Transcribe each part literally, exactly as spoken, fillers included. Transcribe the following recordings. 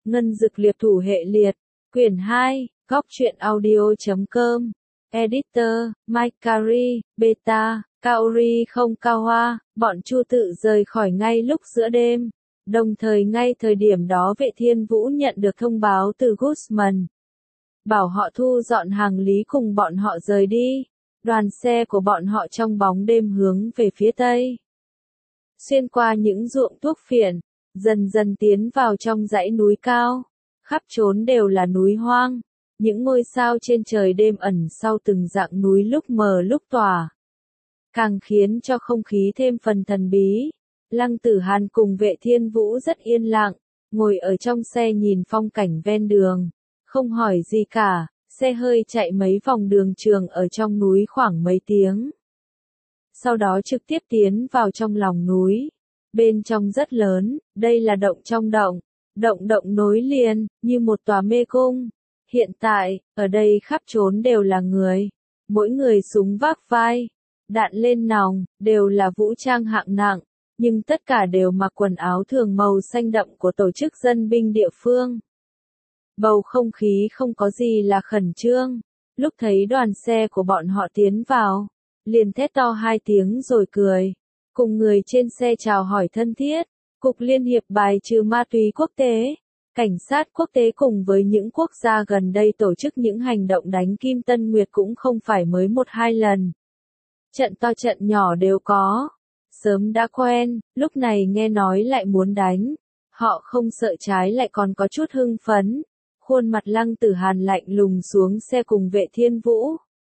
Ngân Dực Liệp Thủ Hệ Liệt, Quyển hai, góc truyện audio chấm com, Editor, Mike Carey, Beta, Kaori không cao hoa, bọn Chu tự rời khỏi ngay lúc giữa đêm. Đồng thời ngay thời điểm đó Vệ Thiên Vũ nhận được thông báo từ Guzman. Bảo họ thu dọn hàng lý cùng bọn họ rời đi. Đoàn xe của bọn họ trong bóng đêm hướng về phía tây. Xuyên qua những ruộng thuốc phiện, dần dần tiến vào trong dãy núi cao. Khắp trốn đều là núi hoang. Những ngôi sao trên trời đêm ẩn sau từng dạng núi lúc mờ lúc tỏa. Càng khiến cho không khí thêm phần thần bí. Lăng Tử Hàn cùng Vệ Thiên Vũ rất yên lặng, ngồi ở trong xe nhìn phong cảnh ven đường. Không hỏi gì cả, xe hơi chạy mấy vòng đường trường ở trong núi khoảng mấy tiếng. Sau đó trực tiếp tiến vào trong lòng núi. Bên trong rất lớn, đây là động trong động. Động động nối liền, như một tòa mê cung. Hiện tại, ở đây khắp trốn đều là người. Mỗi người súng vác vai, đạn lên nòng, đều là vũ trang hạng nặng. Nhưng tất cả đều mặc quần áo thường màu xanh đậm của tổ chức dân binh địa phương. Bầu không khí không có gì là khẩn trương. Lúc thấy đoàn xe của bọn họ tiến vào, liền thét to hai tiếng rồi cười. Cùng người trên xe chào hỏi thân thiết. Cục Liên hiệp bài trừ ma túy quốc tế, cảnh sát quốc tế cùng với những quốc gia gần đây tổ chức những hành động đánh Kim Tân Nguyệt cũng không phải mới một hai lần. Trận to trận nhỏ đều có. Sớm đã quen, lúc này nghe nói lại muốn đánh. Họ không sợ trái lại còn có chút hưng phấn. Khuôn mặt Lăng Tử Hàn lạnh lùng xuống xe cùng Vệ Thiên Vũ.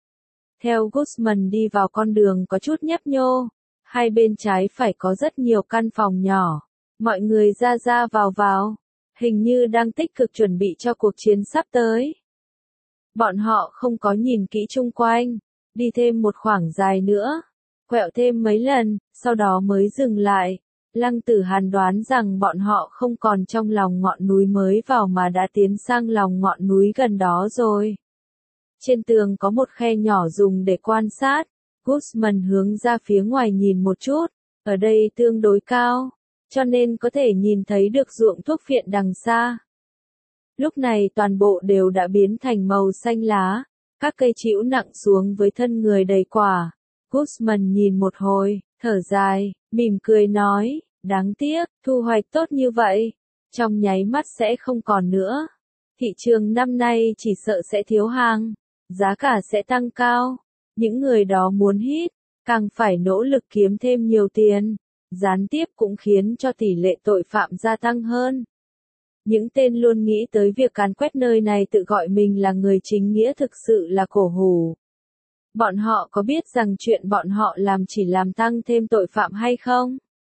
Theo Guzman đi vào con đường có chút nhấp nhô. Hai bên trái phải có rất nhiều căn phòng nhỏ. Mọi người ra ra vào vào. Hình như đang tích cực chuẩn bị cho cuộc chiến sắp tới. Bọn họ không có nhìn kỹ chung quanh. Đi thêm một khoảng dài nữa. Quẹo thêm mấy lần, sau đó mới dừng lại. Lăng Tử Hàn đoán rằng bọn họ không còn trong lòng ngọn núi mới vào mà đã tiến sang lòng ngọn núi gần đó rồi. Trên tường có một khe nhỏ dùng để quan sát. Guzman hướng ra phía ngoài nhìn một chút. Ở đây tương đối cao, cho nên có thể nhìn thấy được ruộng thuốc phiện đằng xa. Lúc này toàn bộ đều đã biến thành màu xanh lá. Các cây trĩu nặng xuống với thân người đầy quả. Guzman nhìn một hồi, thở dài, mỉm cười nói, đáng tiếc, thu hoạch tốt như vậy, trong nháy mắt sẽ không còn nữa. Thị trường năm nay chỉ sợ sẽ thiếu hàng, giá cả sẽ tăng cao. Những người đó muốn hít, càng phải nỗ lực kiếm thêm nhiều tiền. Gián tiếp cũng khiến cho tỷ lệ tội phạm gia tăng hơn. Những tên luôn nghĩ tới việc càn quét nơi này tự gọi mình là người chính nghĩa thực sự là cổ hủ. Bọn họ có biết rằng chuyện bọn họ làm chỉ làm tăng thêm tội phạm hay không?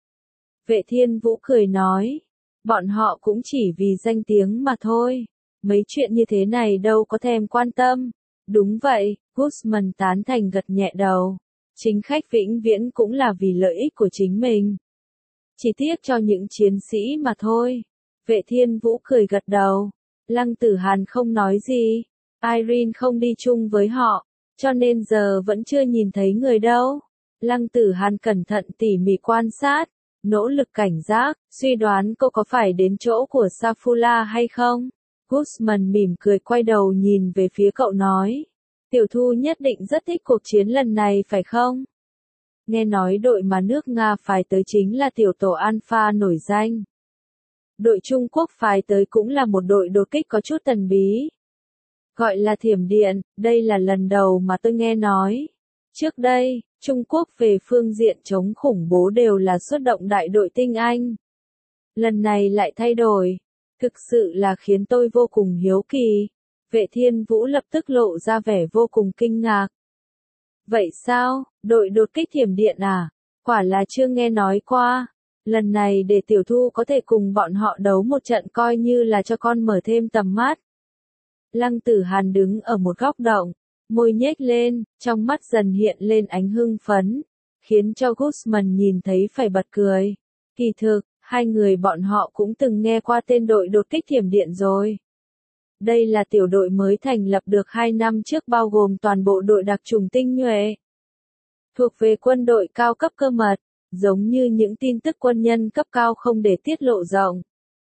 Vệ Thiên Vũ cười nói, bọn họ cũng chỉ vì danh tiếng mà thôi. Mấy chuyện như thế này đâu có thèm quan tâm. Đúng vậy, Guzman tán thành gật nhẹ đầu. Chính khách vĩnh viễn cũng là vì lợi ích của chính mình. Chỉ tiếc cho những chiến sĩ mà thôi. Vệ Thiên Vũ cười gật đầu. Lăng Tử Hàn không nói gì. Irene không đi chung với họ, cho nên giờ vẫn chưa nhìn thấy người đâu. Lăng Tử Hàn cẩn thận tỉ mỉ quan sát, nỗ lực cảnh giác, suy đoán cô có phải đến chỗ của Safula hay không. Guzman mỉm cười quay đầu nhìn về phía cậu nói. Tiểu Thu nhất định rất thích cuộc chiến lần này phải không? Nghe nói đội mà nước Nga phái tới chính là tiểu tổ Alpha nổi danh. Đội Trung Quốc phái tới cũng là một đội đột kích có chút thần bí. Gọi là Thiểm Điện, đây là lần đầu mà tôi nghe nói. Trước đây, Trung Quốc về phương diện chống khủng bố đều là xuất động đại đội tinh Anh. Lần này lại thay đổi. Thực sự là khiến tôi vô cùng hiếu kỳ. Vệ Thiên Vũ lập tức lộ ra vẻ vô cùng kinh ngạc. Vậy sao, đội đột kích Thiểm Điện à? Quả là chưa nghe nói qua. Lần này để Tiểu Thu có thể cùng bọn họ đấu một trận coi như là cho con mở thêm tầm mắt. Lăng Tử Hàn đứng ở một góc động, môi nhếch lên, trong mắt dần hiện lên ánh hưng phấn, khiến cho Guzman nhìn thấy phải bật cười. Kỳ thực, hai người bọn họ cũng từng nghe qua tên đội đột kích Thiểm Điện rồi. Đây là tiểu đội mới thành lập được hai năm trước bao gồm toàn bộ đội đặc chủng tinh nhuệ. Thuộc về quân đội cao cấp cơ mật, giống như những tin tức quân nhân cấp cao không để tiết lộ rộng.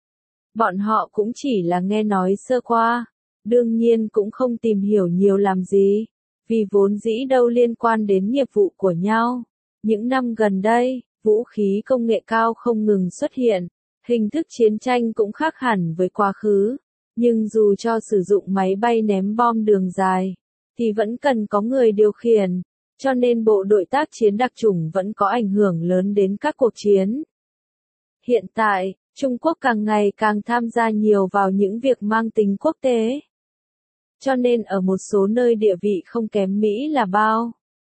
bọn họ cũng chỉ là nghe nói sơ qua, đương nhiên cũng không tìm hiểu nhiều làm gì, vì vốn dĩ đâu liên quan đến nghiệp vụ của nhau. Những năm gần đây, vũ khí công nghệ cao không ngừng xuất hiện, hình thức chiến tranh cũng khác hẳn với quá khứ, nhưng dù cho sử dụng máy bay ném bom đường dài, thì vẫn cần có người điều khiển, cho nên bộ đội tác chiến đặc chủng vẫn có ảnh hưởng lớn đến các cuộc chiến. Hiện tại, Trung Quốc càng ngày càng tham gia nhiều vào những việc mang tính quốc tế. Cho nên ở một số nơi địa vị không kém Mỹ là bao.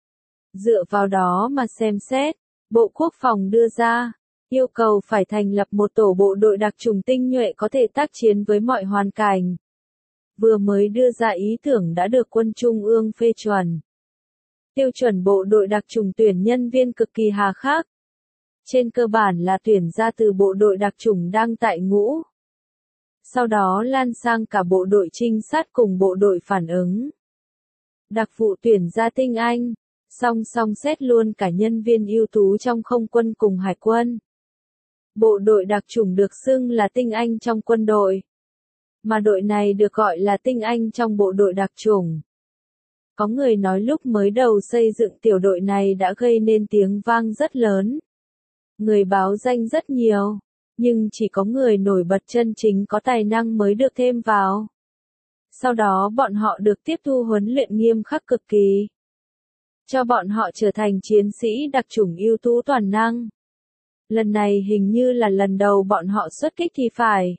Dựa vào đó mà xem xét, Bộ Quốc phòng đưa ra, yêu cầu phải thành lập một tổ bộ đội đặc chủng tinh nhuệ có thể tác chiến với mọi hoàn cảnh. Vừa mới đưa ra ý tưởng đã được quân Trung ương phê chuẩn. Tiêu chuẩn bộ đội đặc chủng tuyển nhân viên cực kỳ hà khắc. Trên cơ bản là tuyển ra từ bộ đội đặc chủng đang tại ngũ. Sau đó lan sang cả bộ đội trinh sát cùng bộ đội phản ứng. Đặc vụ tuyển ra tinh anh, song song xét luôn cả nhân viên ưu tú trong không quân cùng hải quân. Bộ đội đặc chủng được xưng là tinh anh trong quân đội, mà đội này được gọi là tinh anh trong bộ đội đặc chủng. Có người nói lúc mới đầu xây dựng tiểu đội này đã gây nên tiếng vang rất lớn. Người báo danh rất nhiều, nhưng chỉ có người nổi bật chân chính có tài năng mới được thêm vào. Sau đó bọn họ được tiếp thu huấn luyện nghiêm khắc cực kỳ, cho bọn họ trở thành chiến sĩ đặc chủng ưu tú toàn năng. Lần này hình như là lần đầu bọn họ xuất kích thì phải.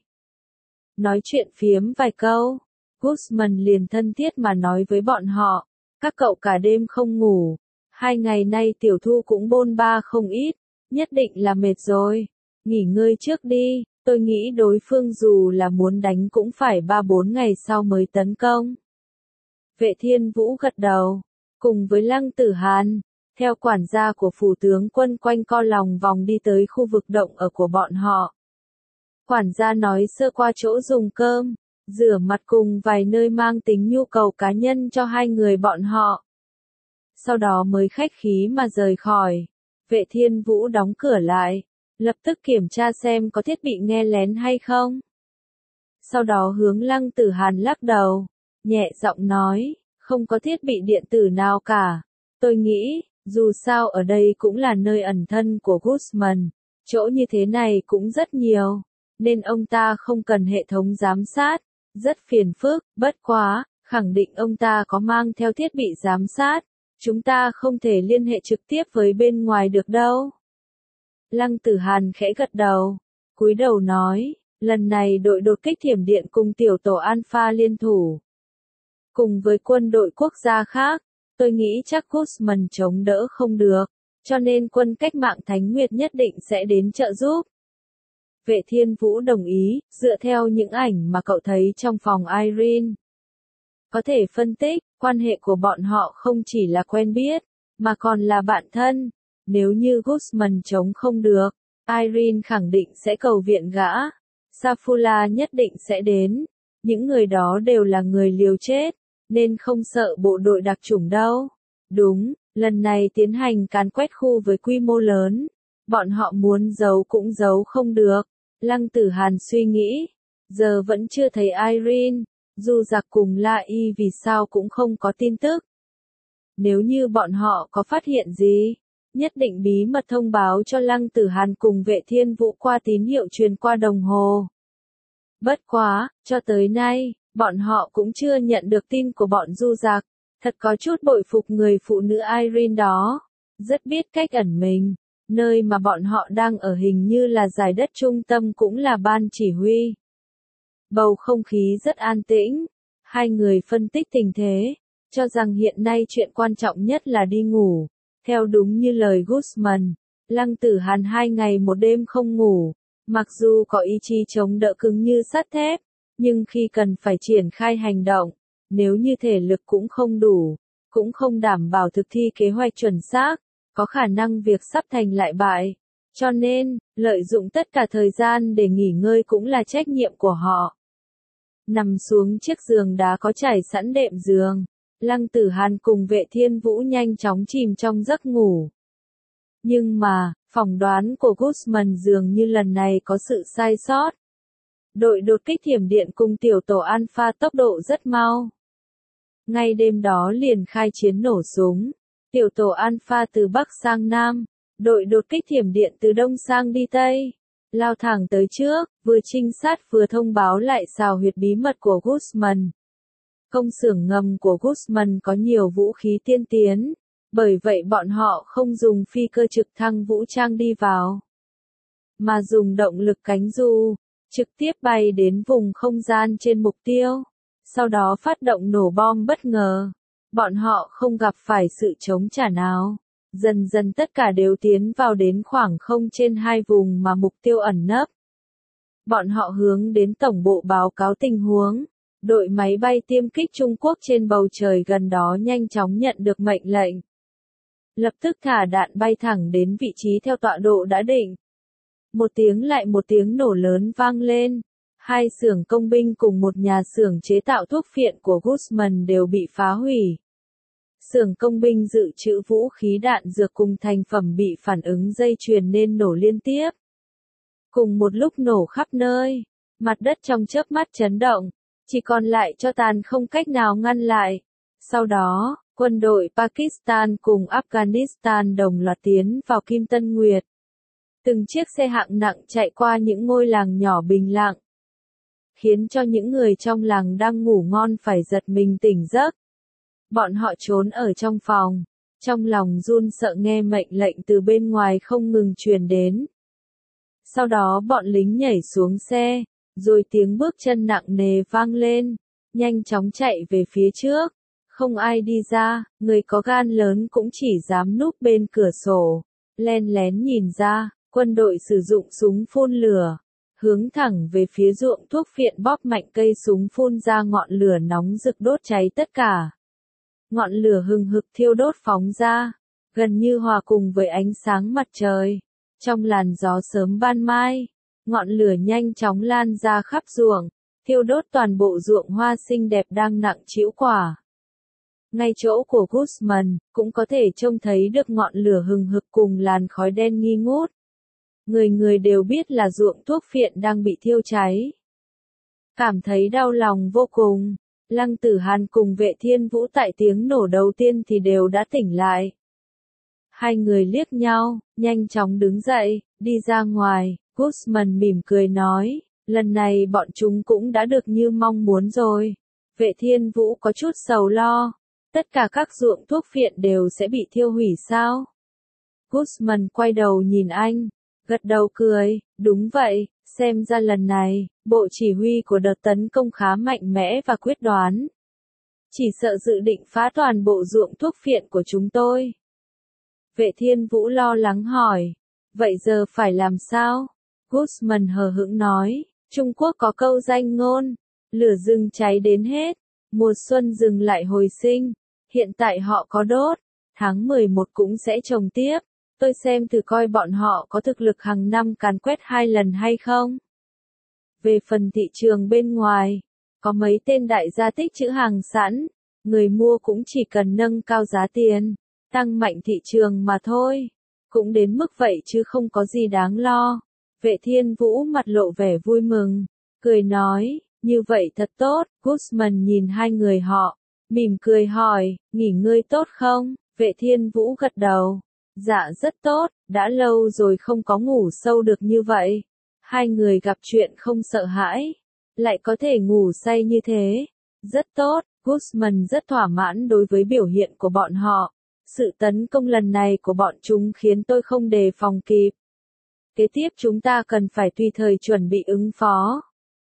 Nói chuyện phiếm vài câu, Guzman liền thân thiết mà nói với bọn họ, các cậu cả đêm không ngủ, hai ngày nay tiểu thu cũng bôn ba không ít, nhất định là mệt rồi, nghỉ ngơi trước đi, tôi nghĩ đối phương dù là muốn đánh cũng phải ba bốn ngày sau mới tấn công. Vệ Thiên Vũ gật đầu, cùng với Lăng Tử Hàn, theo quản gia của phủ tướng quân quanh co lòng vòng đi tới khu vực động ở của bọn họ. Quản gia nói sơ qua chỗ dùng cơm, rửa mặt cùng vài nơi mang tính nhu cầu cá nhân cho hai người bọn họ. Sau đó mới khách khí mà rời khỏi. Vệ Thiên Vũ đóng cửa lại, lập tức kiểm tra xem có thiết bị nghe lén hay không. Sau đó hướng Lăng Tử Hàn lắc đầu, nhẹ giọng nói, không có thiết bị điện tử nào cả. Tôi nghĩ, dù sao ở đây cũng là nơi ẩn thân của Guzman, chỗ như thế này cũng rất nhiều, nên ông ta không cần hệ thống giám sát, rất phiền phức, bất quá, khẳng định ông ta có mang theo thiết bị giám sát, chúng ta không thể liên hệ trực tiếp với bên ngoài được đâu. Lăng Tử Hàn khẽ gật đầu, cúi đầu nói, lần này đội đột kích thiểm điện cùng tiểu tổ Alpha liên thủ. Cùng với quân đội quốc gia khác, tôi nghĩ chắc Guzman chống đỡ không được, cho nên quân cách mạng Thánh Nguyệt nhất định sẽ đến trợ giúp. Vệ Thiên Vũ đồng ý, dựa theo những ảnh mà cậu thấy trong phòng Irene. Có thể phân tích, quan hệ của bọn họ không chỉ là quen biết, mà còn là bạn thân. Nếu như Guzman chống không được, Irene khẳng định sẽ cầu viện gã. Safula nhất định sẽ đến. Những người đó đều là người liều chết, nên không sợ bộ đội đặc chủng đâu. Đúng, lần này tiến hành càn quét khu với quy mô lớn. Bọn họ muốn giấu cũng giấu không được. Lăng Tử Hàn suy nghĩ. Giờ vẫn chưa thấy Irene. Dù giặc cùng La Y vì sao cũng không có tin tức. Nếu như bọn họ có phát hiện gì, nhất định bí mật thông báo cho Lăng Tử Hàn cùng Vệ Thiên Vũ qua tín hiệu truyền qua đồng hồ. Bất quá, cho tới nay, bọn họ cũng chưa nhận được tin của bọn du giặc. Thật có chút bội phục người phụ nữ Irene đó. Rất biết cách ẩn mình. Nơi mà bọn họ đang ở hình như là giải đất trung tâm cũng là ban chỉ huy. Bầu không khí rất an tĩnh. Hai người phân tích tình thế, cho rằng hiện nay chuyện quan trọng nhất là đi ngủ. Theo đúng như lời Guzman, Lăng Tử Hàn hai ngày một đêm không ngủ. Mặc dù có ý chí chống đỡ cứng như sắt thép, nhưng khi cần phải triển khai hành động, nếu như thể lực cũng không đủ, cũng không đảm bảo thực thi kế hoạch chuẩn xác, có khả năng việc sắp thành lại bại. Cho nên, lợi dụng tất cả thời gian để nghỉ ngơi cũng là trách nhiệm của họ. Nằm xuống chiếc giường đá có trải sẵn đệm giường, Lăng Tử Hàn cùng Vệ Thiên Vũ nhanh chóng chìm trong giấc ngủ. Nhưng mà, phỏng đoán của Guzman dường như lần này có sự sai sót. Đội đột kích thiểm điện cùng tiểu tổ Alpha tốc độ rất mau. Ngay đêm đó liền khai chiến nổ súng. Tiểu tổ Alpha từ Bắc sang Nam, đội đột kích thiểm điện từ Đông sang đi Tây. Lao thẳng tới trước, vừa trinh sát vừa thông báo lại xào huyệt bí mật của Guzman. Công xưởng ngầm của Guzman có nhiều vũ khí tiên tiến, bởi vậy bọn họ không dùng phi cơ trực thăng vũ trang đi vào, mà dùng động lực cánh du, trực tiếp bay đến vùng không gian trên mục tiêu, sau đó phát động nổ bom bất ngờ. Bọn họ không gặp phải sự chống trả nào. Dần dần tất cả đều tiến vào đến khoảng không trên hai vùng mà mục tiêu ẩn nấp. Bọn họ hướng đến tổng bộ báo cáo tình huống. Đội máy bay tiêm kích Trung Quốc trên bầu trời gần đó nhanh chóng nhận được mệnh lệnh. Lập tức thả đạn bay thẳng đến vị trí theo tọa độ đã định. Một tiếng lại một tiếng nổ lớn vang lên. Hai xưởng công binh cùng một nhà xưởng chế tạo thuốc phiện của Guzman đều bị phá hủy. Xưởng công binh dự trữ vũ khí đạn dược cùng thành phẩm bị phản ứng dây chuyền nên nổ liên tiếp. Cùng một lúc nổ khắp nơi, mặt đất trong chớp mắt chấn động, chỉ còn lại tro tàn không cách nào ngăn lại. Sau đó, quân đội Pakistan cùng Afghanistan đồng loạt tiến vào Kim Tân Nguyệt. Từng chiếc xe hạng nặng chạy qua những ngôi làng nhỏ bình lặng, khiến cho những người trong làng đang ngủ ngon phải giật mình tỉnh giấc. Bọn họ trốn ở trong phòng, trong lòng run sợ nghe mệnh lệnh từ bên ngoài không ngừng truyền đến. Sau đó bọn lính nhảy xuống xe, rồi tiếng bước chân nặng nề vang lên, nhanh chóng chạy về phía trước. Không ai đi ra, người có gan lớn cũng chỉ dám núp bên cửa sổ, len lén nhìn ra. Quân đội sử dụng súng phun lửa, hướng thẳng về phía ruộng thuốc phiện, bóp mạnh cây súng phun ra ngọn lửa nóng rực đốt cháy tất cả. Ngọn lửa hừng hực thiêu đốt phóng ra, gần như hòa cùng với ánh sáng mặt trời. Trong làn gió sớm ban mai, ngọn lửa nhanh chóng lan ra khắp ruộng, thiêu đốt toàn bộ ruộng hoa xinh đẹp đang nặng trĩu quả. Ngay chỗ của Guzman, cũng có thể trông thấy được ngọn lửa hừng hực cùng làn khói đen nghi ngút. Người người đều biết là ruộng thuốc phiện đang bị thiêu cháy. Cảm thấy đau lòng vô cùng, Lăng Tử Hàn cùng Vệ Thiên Vũ tại tiếng nổ đầu tiên thì đều đã tỉnh lại. Hai người liếc nhau, nhanh chóng đứng dậy, đi ra ngoài. Guzman mỉm cười nói, lần này bọn chúng cũng đã được như mong muốn rồi. Vệ Thiên Vũ có chút sầu lo, tất cả các ruộng thuốc phiện đều sẽ bị thiêu hủy sao? Guzman quay đầu nhìn anh, gật đầu cười, đúng vậy, xem ra lần này, bộ chỉ huy của đợt tấn công khá mạnh mẽ và quyết đoán. Chỉ sợ dự định phá toàn bộ ruộng thuốc phiện của chúng tôi. Vệ Thiên Vũ lo lắng hỏi, vậy giờ phải làm sao? Guzman hờ hững nói, Trung Quốc có câu danh ngôn, lửa rừng cháy đến hết, mùa xuân rừng lại hồi sinh, hiện tại họ có đốt, tháng mười một cũng sẽ trồng tiếp. Tôi xem thử coi bọn họ có thực lực hàng năm càn quét hai lần hay không. Về phần thị trường bên ngoài, có mấy tên đại gia tích trữ hàng sẵn, người mua cũng chỉ cần nâng cao giá tiền, tăng mạnh thị trường mà thôi. Cũng đến mức vậy chứ không có gì đáng lo. Vệ Thiên Vũ mặt lộ vẻ vui mừng, cười nói, như vậy thật tốt. Guzman nhìn hai người họ, mỉm cười hỏi, nghỉ ngơi tốt không? Vệ Thiên Vũ gật đầu. Dạ rất tốt, đã lâu rồi không có ngủ sâu được như vậy. Hai người gặp chuyện không sợ hãi, lại có thể ngủ say như thế. Rất tốt, Guzman rất thỏa mãn đối với biểu hiện của bọn họ. Sự tấn công lần này của bọn chúng khiến tôi không đề phòng kịp. Kế tiếp chúng ta cần phải tùy thời chuẩn bị ứng phó.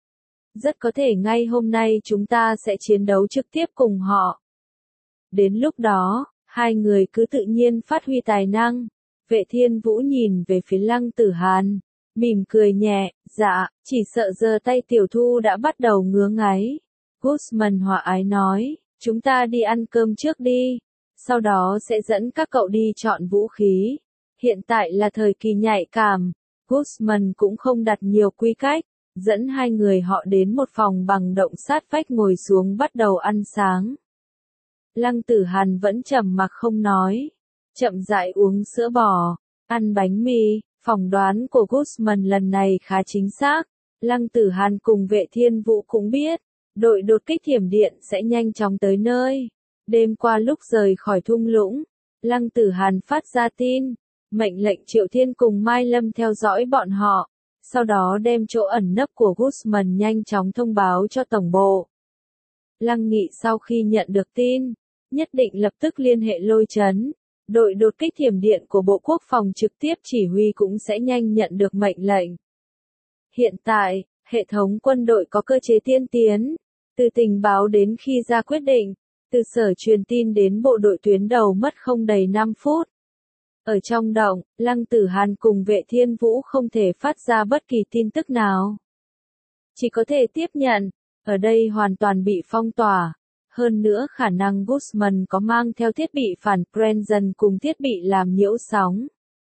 Rất có thể ngay hôm nay chúng ta sẽ chiến đấu trực tiếp cùng họ. Đến lúc đó, hai người cứ tự nhiên phát huy tài năng. Vệ Thiên Vũ nhìn về phía Lăng Tử Hàn, mỉm cười nhẹ, dạ, chỉ sợ giờ tay tiểu thu đã bắt đầu ngứa ngáy. Guzman hòa ái nói, chúng ta đi ăn cơm trước đi, sau đó sẽ dẫn các cậu đi chọn vũ khí. Hiện tại là thời kỳ nhạy cảm, Guzman cũng không đặt nhiều quy cách, dẫn hai người họ đến một phòng bằng động sát vách ngồi xuống bắt đầu ăn sáng. Lăng Tử Hàn vẫn trầm mặc không nói, chậm rãi uống sữa bò, ăn bánh mì. Phỏng đoán của Guzman lần này khá chính xác, Lăng Tử Hàn cùng Vệ Thiên Vũ cũng biết, đội đột kích thiểm điện sẽ nhanh chóng tới nơi. Đêm qua lúc rời khỏi thung lũng, Lăng Tử Hàn phát ra tin, mệnh lệnh Triệu Thiên cùng Mai Lâm theo dõi bọn họ, sau đó đem chỗ ẩn nấp của Guzman nhanh chóng thông báo cho tổng bộ. Lăng Nghị sau khi nhận được tin, nhất định lập tức liên hệ Lôi Chấn. Đội đột kích thiểm điện của Bộ Quốc phòng trực tiếp chỉ huy cũng sẽ nhanh nhận được mệnh lệnh. Hiện tại, hệ thống quân đội có cơ chế tiên tiến, từ tình báo đến khi ra quyết định, từ sở truyền tin đến bộ đội tuyến đầu mất không đầy năm phút. Ở trong động, Lăng Tử Hàn cùng Vệ Thiên Vũ không thể phát ra bất kỳ tin tức nào. Chỉ có thể tiếp nhận, ở đây hoàn toàn bị phong tỏa. Hơn nữa khả năng Guzman có mang theo thiết bị phản Brennan cùng thiết bị làm nhiễu sóng.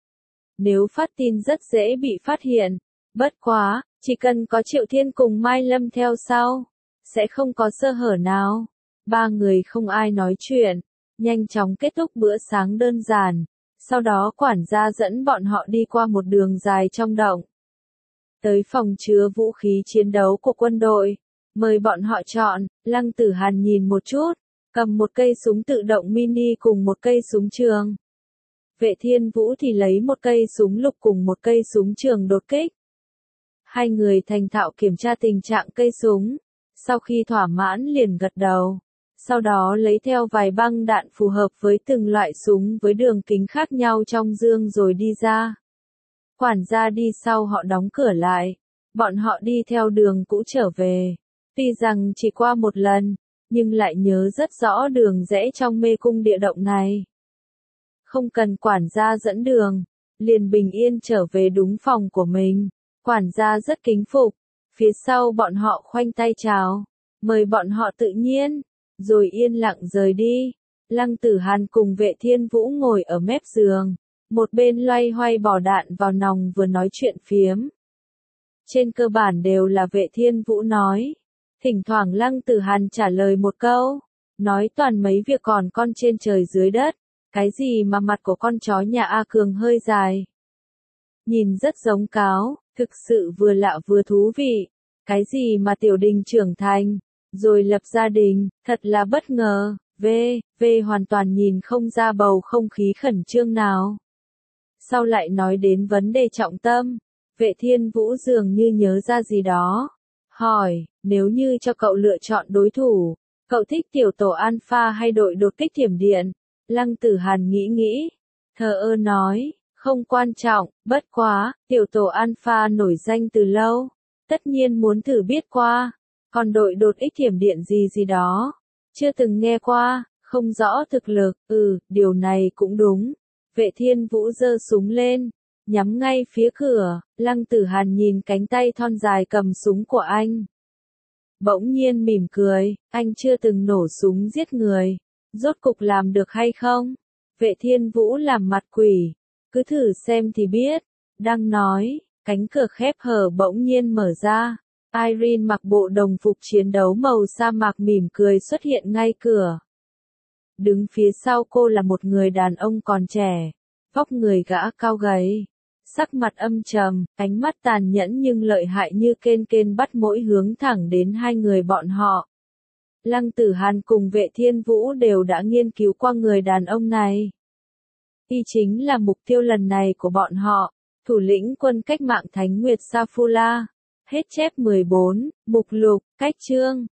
Nếu phát tin rất dễ bị phát hiện. Bất quá, chỉ cần có Triệu Thiên cùng Mai Lâm theo sau, sẽ không có sơ hở nào. Ba người không ai nói chuyện, nhanh chóng kết thúc bữa sáng đơn giản. Sau đó quản gia dẫn bọn họ đi qua một đường dài trong động. Tới phòng chứa vũ khí chiến đấu của quân đội. Mời bọn họ chọn, Lăng Tử Hàn nhìn một chút, cầm một cây súng tự động mini cùng một cây súng trường. Vệ Thiên Vũ thì lấy một cây súng lục cùng một cây súng trường đột kích. Hai người thành thạo kiểm tra tình trạng cây súng, sau khi thỏa mãn liền gật đầu. Sau đó lấy theo vài băng đạn phù hợp với từng loại súng với đường kính khác nhau trong dương rồi đi ra. Quản gia đi sau họ đóng cửa lại, bọn họ đi theo đường cũ trở về. Tuy rằng chỉ qua một lần, nhưng lại nhớ rất rõ đường rẽ trong mê cung địa động này. Không cần quản gia dẫn đường, liền bình yên trở về đúng phòng của mình. Quản gia rất kính phục, phía sau bọn họ khoanh tay chào, mời bọn họ tự nhiên, rồi yên lặng rời đi. Lăng Tử Hàn cùng Vệ Thiên Vũ ngồi ở mép giường, một bên loay hoay bỏ đạn vào nòng vừa nói chuyện phiếm. Trên cơ bản đều là Vệ Thiên Vũ nói. Thỉnh thoảng Lăng Tử Hàn trả lời một câu, nói toàn mấy việc còn con trên trời dưới đất, cái gì mà mặt của con chó nhà A Cường hơi dài. Nhìn rất giống cáo, thực sự vừa lạ vừa thú vị, cái gì mà Tiểu Đình trưởng thành, rồi lập gia đình, thật là bất ngờ, V, V hoàn toàn nhìn không ra bầu không khí khẩn trương nào. Sau lại nói đến vấn đề trọng tâm, Vệ Thiên Vũ dường như nhớ ra gì đó. Hỏi, nếu như cho cậu lựa chọn đối thủ, cậu thích tiểu tổ Alpha hay đội đột kích thiểm điện? Lăng Tử Hàn nghĩ nghĩ, thờ ơ nói, không quan trọng, bất quá, tiểu tổ Alpha nổi danh từ lâu, tất nhiên muốn thử biết qua, còn đội đột kích thiểm điện gì gì đó, chưa từng nghe qua, không rõ thực lực, ừ, điều này cũng đúng. Vệ Thiên Vũ giơ súng lên, nhắm ngay phía cửa, Lăng Tử Hàn nhìn cánh tay thon dài cầm súng của anh. Bỗng nhiên mỉm cười, anh chưa từng nổ súng giết người, rốt cục làm được hay không? Vệ Thiên Vũ làm mặt quỷ, cứ thử xem thì biết. Đang nói, cánh cửa khép hở bỗng nhiên mở ra. Irene mặc bộ đồng phục chiến đấu màu sa mạc mỉm cười xuất hiện ngay cửa. Đứng phía sau cô là một người đàn ông còn trẻ, vóc người gã cao gầy, sắc mặt âm trầm, ánh mắt tàn nhẫn nhưng lợi hại như kên kên bắt mỗi hướng thẳng đến hai người bọn họ. Lăng Tử Hàn cùng Vệ Thiên Vũ đều đã nghiên cứu qua người đàn ông này. Y chính là mục tiêu lần này của bọn họ, thủ lĩnh quân cách mạng Thánh Nguyệt Safula. Hết chép mười bốn, mục lục, cách chương.